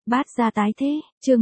Bát gia tái thế, chương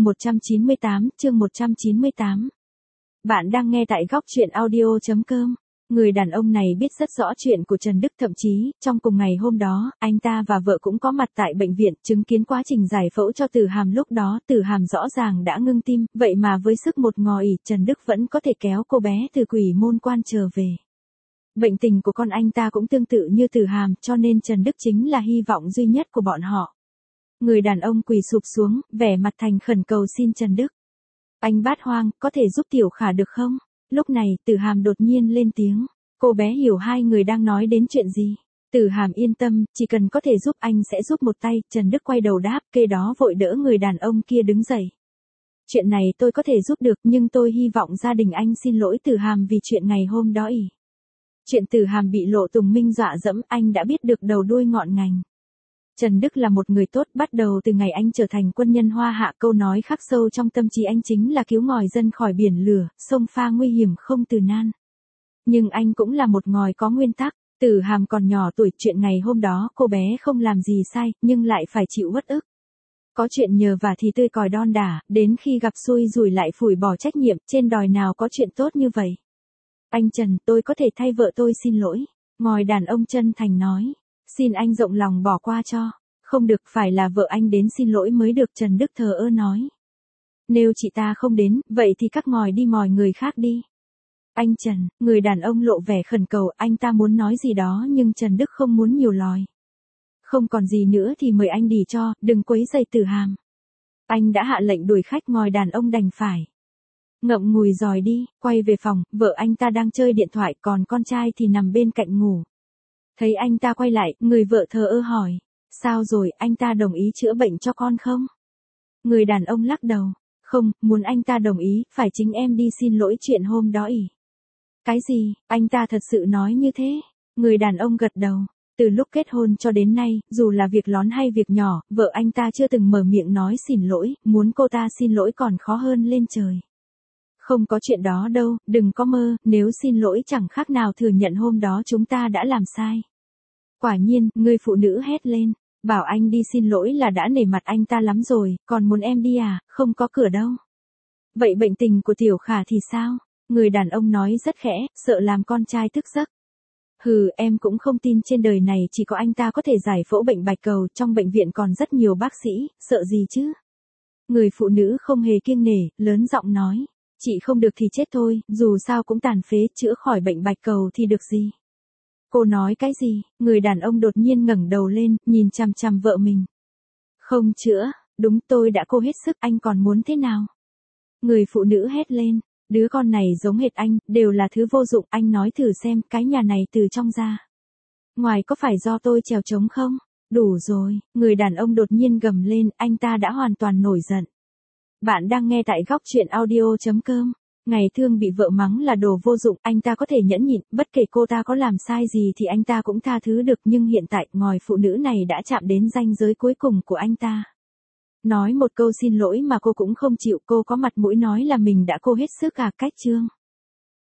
198. Bạn đang nghe tại góc truyện audio.com. Người đàn ông này biết rất rõ chuyện của Trần Đức, thậm chí, trong cùng ngày hôm đó, anh ta và vợ cũng có mặt tại bệnh viện, chứng kiến quá trình giải phẫu cho Tử Hàm. Lúc đó Tử Hàm rõ ràng đã ngưng tim, vậy mà với sức một ngò ỉ, Trần Đức vẫn có thể kéo cô bé từ quỷ môn quan trở về. Bệnh tình của con anh ta cũng tương tự như Tử Hàm, cho nên Trần Đức chính là hy vọng duy nhất của bọn họ. Người đàn ông quỳ sụp xuống, vẻ mặt thành khẩn cầu xin Trần Đức. Anh Bát Hoang, có thể giúp Tiểu Khả được không? Lúc này, Tử Hàm đột nhiên lên tiếng. Cô bé hiểu hai người đang nói đến chuyện gì. Tử Hàm yên tâm, chỉ cần có thể giúp anh sẽ giúp một tay. Trần Đức quay đầu đáp, kê đó vội đỡ người đàn ông kia đứng dậy. Chuyện này tôi có thể giúp được, nhưng tôi hy vọng gia đình anh xin lỗi Tử Hàm vì chuyện ngày hôm đó ỉ. Chuyện Tử Hàm bị Lộ Tùng Minh dọa dẫm, anh đã biết được đầu đuôi ngọn ngành. Trần Đức là một người tốt, bắt đầu từ ngày anh trở thành quân nhân Hoa Hạ, câu nói khắc sâu trong tâm trí anh chính là cứu ngòi dân khỏi biển lửa, sông pha nguy hiểm không từ nan. Nhưng anh cũng là một ngòi có nguyên tắc. Tử Hàm còn nhỏ tuổi, chuyện ngày hôm đó cô bé không làm gì sai, nhưng lại phải chịu uất ức. Có chuyện nhờ vả thì tươi còi đon đả, đến khi gặp xui rủi lại phủi bỏ trách nhiệm, trên đòi nào có chuyện tốt như vậy. Anh Trần, tôi có thể thay vợ tôi xin lỗi. Ngòi đàn ông chân thành nói. Xin anh rộng lòng bỏ qua cho. Không được, phải là vợ anh đến xin lỗi mới được, Trần Đức thờ ơ nói. Nếu chị ta không đến, vậy thì các ngòi đi mòi người khác đi. Anh Trần, người đàn ông lộ vẻ khẩn cầu, anh ta muốn nói gì đó nhưng Trần Đức không muốn nhiều lòi. Không còn gì nữa thì mời anh đi cho, đừng quấy rầy Tử Hàm. Anh đã hạ lệnh đuổi khách, ngòi đàn ông đành phải ngậm ngùi dòi đi, quay về phòng, vợ anh ta đang chơi điện thoại, còn con trai thì nằm bên cạnh ngủ. Thấy anh ta quay lại, người vợ thờ ơ hỏi, sao rồi, anh ta đồng ý chữa bệnh cho con không? Người đàn ông lắc đầu, không, muốn anh ta đồng ý, phải chính em đi xin lỗi chuyện hôm đó ỉ. Cái gì, anh ta thật sự nói như thế? Người đàn ông gật đầu. Từ lúc kết hôn cho đến nay, dù là việc lớn hay việc nhỏ, vợ anh ta chưa từng mở miệng nói xin lỗi, muốn cô ta xin lỗi còn khó hơn lên trời. Không có chuyện đó đâu, đừng có mơ, nếu xin lỗi chẳng khác nào thừa nhận hôm đó chúng ta đã làm sai. Quả nhiên, người phụ nữ hét lên, bảo anh đi xin lỗi là đã nể mặt anh ta lắm rồi, còn muốn em đi à, không có cửa đâu. Vậy bệnh tình của Tiểu Khả thì sao? Người đàn ông nói rất khẽ, sợ làm con trai thức giấc. Hừ, em cũng không tin trên đời này chỉ có anh ta có thể giải phẫu bệnh bạch cầu, trong bệnh viện còn rất nhiều bác sĩ, sợ gì chứ? Người phụ nữ không hề kiêng nể, lớn giọng nói, chị không được thì chết thôi, dù sao cũng tàn phế, chữa khỏi bệnh bạch cầu thì được gì? Cô nói cái gì? Người đàn ông đột nhiên ngẩng đầu lên, nhìn chằm chằm vợ mình. Không chữa, đúng, tôi đã cố hết sức, anh còn muốn thế nào? Người phụ nữ hét lên, đứa con này giống hệt anh, đều là thứ vô dụng, anh nói thử xem, cái nhà này từ trong ra ngoài có phải do tôi trèo trống không? Đủ rồi, người đàn ông đột nhiên gầm lên, anh ta đã hoàn toàn nổi giận. Bạn đang nghe tại góc truyện audio.com. Ngày thương bị vợ mắng là đồ vô dụng, anh ta có thể nhẫn nhịn, bất kể cô ta có làm sai gì thì anh ta cũng tha thứ được, nhưng hiện tại, ngòi phụ nữ này đã chạm đến ranh giới cuối cùng của anh ta. Nói một câu xin lỗi mà cô cũng không chịu, cô có mặt mũi nói là mình đã cố hết sức à, cách chương.